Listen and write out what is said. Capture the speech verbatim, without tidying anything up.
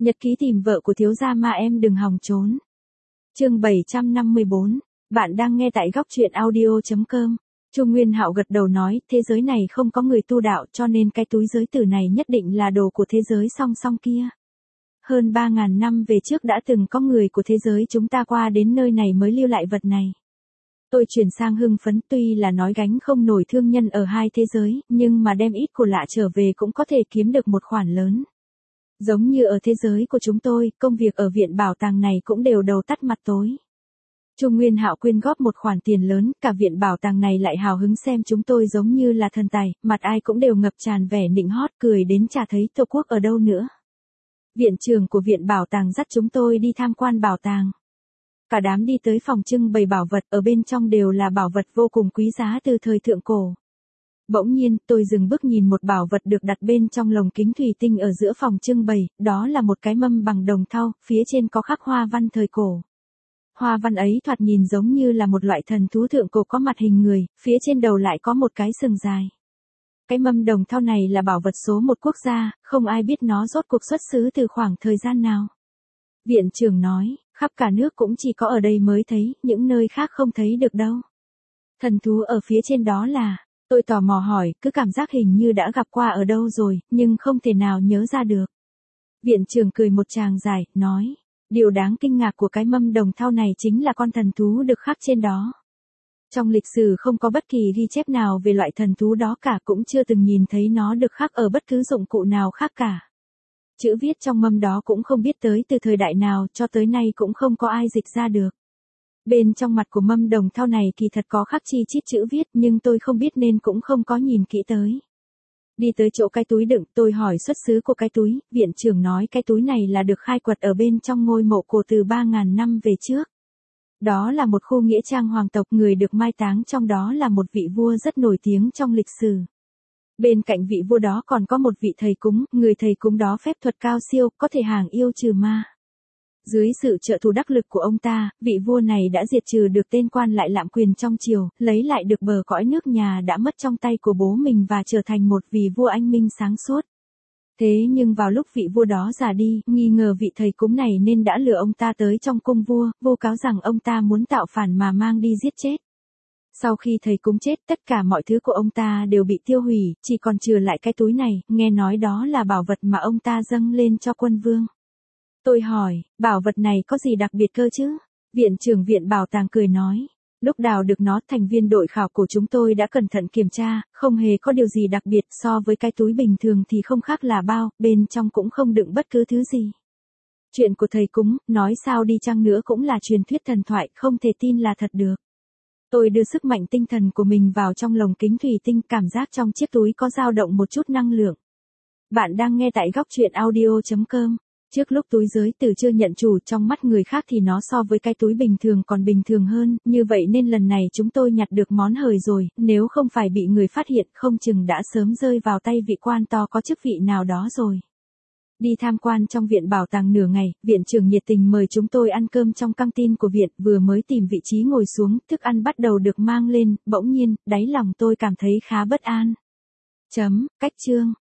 Nhật ký tìm vợ của thiếu gia mà em đừng hòng trốn. Chương bảy trăm năm mươi bốn, bạn đang nghe tại góc truyện audio chấm com. Chu Nguyên Hạo gật đầu nói, thế giới này không có người tu đạo cho nên cái túi giới tử này nhất định là đồ của thế giới song song kia. Hơn ba ngàn năm về trước đã từng có người của thế giới chúng ta qua đến nơi này mới lưu lại vật này. Tôi chuyển sang hưng phấn, tuy là nói gánh không nổi thương nhân ở hai thế giới, nhưng mà đem ít của lạ trở về cũng có thể kiếm được một khoản lớn. Giống như ở thế giới của chúng tôi, công việc ở viện bảo tàng này cũng đều đầu tắt mặt tối. Chu Nguyên Hạo quyên góp một khoản tiền lớn, cả viện bảo tàng này lại hào hứng xem chúng tôi giống như là thần tài, mặt ai cũng đều ngập tràn vẻ nịnh hót, cười đến chả thấy Tổ quốc ở đâu nữa. Viện trưởng của viện bảo tàng dắt chúng tôi đi tham quan bảo tàng. Cả đám đi tới phòng trưng bày bảo vật, ở bên trong đều là bảo vật vô cùng quý giá từ thời thượng cổ. Bỗng nhiên, tôi dừng bước nhìn một bảo vật được đặt bên trong lồng kính thủy tinh ở giữa phòng trưng bày, đó là một cái mâm bằng đồng thau, phía trên có khắc hoa văn thời cổ. Hoa văn ấy thoạt nhìn giống như là một loại thần thú thượng cổ có mặt hình người, phía trên đầu lại có một cái sừng dài. Cái mâm đồng thau này là bảo vật số một quốc gia, không ai biết nó rốt cuộc xuất xứ từ khoảng thời gian nào. Viện trưởng nói, khắp cả nước cũng chỉ có ở đây mới thấy, những nơi khác không thấy được đâu. Thần thú ở phía trên đó là, tôi tò mò hỏi, cứ cảm giác hình như đã gặp qua ở đâu rồi, nhưng không thể nào nhớ ra được. Viện trưởng cười một tràng dài, nói, điều đáng kinh ngạc của cái mâm đồng thau này chính là con thần thú được khắc trên đó. Trong lịch sử không có bất kỳ ghi chép nào về loại thần thú đó cả, cũng chưa từng nhìn thấy nó được khắc ở bất cứ dụng cụ nào khác cả. Chữ viết trong mâm đó cũng không biết tới từ thời đại nào, cho tới nay cũng không có ai dịch ra được. Bên trong mặt của mâm đồng thau này kỳ thật có khắc chi chít chữ viết, nhưng tôi không biết nên cũng không có nhìn kỹ tới. Đi tới chỗ cái túi đựng, tôi hỏi xuất xứ của cái túi, viện trưởng nói cái túi này là được khai quật ở bên trong ngôi mộ cổ từ ba ngàn năm về trước. Đó là một khu nghĩa trang hoàng tộc, người được mai táng trong đó là một vị vua rất nổi tiếng trong lịch sử. Bên cạnh vị vua đó còn có một vị thầy cúng, người thầy cúng đó phép thuật cao siêu, có thể hàng yêu trừ ma. Dưới sự trợ thủ đắc lực của ông ta, vị vua này đã diệt trừ được tên quan lại lạm quyền trong triều, lấy lại được bờ cõi nước nhà đã mất trong tay của bố mình và trở thành một vị vua anh minh sáng suốt. Thế nhưng vào lúc vị vua đó già đi, nghi ngờ vị thầy cúng này nên đã lừa ông ta tới trong cung vua, vu cáo rằng ông ta muốn tạo phản mà mang đi giết chết. Sau khi thầy cúng chết, tất cả mọi thứ của ông ta đều bị tiêu hủy, chỉ còn trừ lại cái túi này, nghe nói đó là bảo vật mà ông ta dâng lên cho quân vương. Tôi hỏi, bảo vật này có gì đặc biệt cơ chứ? Viện trưởng viện bảo tàng cười nói, lúc đào được nó, thành viên đội khảo cổ chúng tôi đã cẩn thận kiểm tra, không hề có điều gì đặc biệt, so với cái túi bình thường thì không khác là bao, bên trong cũng không đựng bất cứ thứ gì. Chuyện của thầy cúng, nói sao đi chăng nữa cũng là truyền thuyết thần thoại, không thể tin là thật được. Tôi đưa sức mạnh tinh thần của mình vào trong lồng kính thủy tinh, cảm giác trong chiếc túi có dao động một chút năng lượng. Bạn đang nghe tại góc truyện audio chấm com. Trước lúc túi giới tử chưa nhận chủ, trong mắt người khác thì nó so với cái túi bình thường còn bình thường hơn, như vậy nên lần này chúng tôi nhặt được món hời rồi, nếu không phải bị người phát hiện không chừng đã sớm rơi vào tay vị quan to có chức vị nào đó rồi. Đi tham quan trong viện bảo tàng nửa ngày, viện trưởng nhiệt tình mời chúng tôi ăn cơm trong căng tin của viện, vừa mới tìm vị trí ngồi xuống, thức ăn bắt đầu được mang lên, bỗng nhiên, đáy lòng tôi cảm thấy khá bất an. Chấm, cách chương.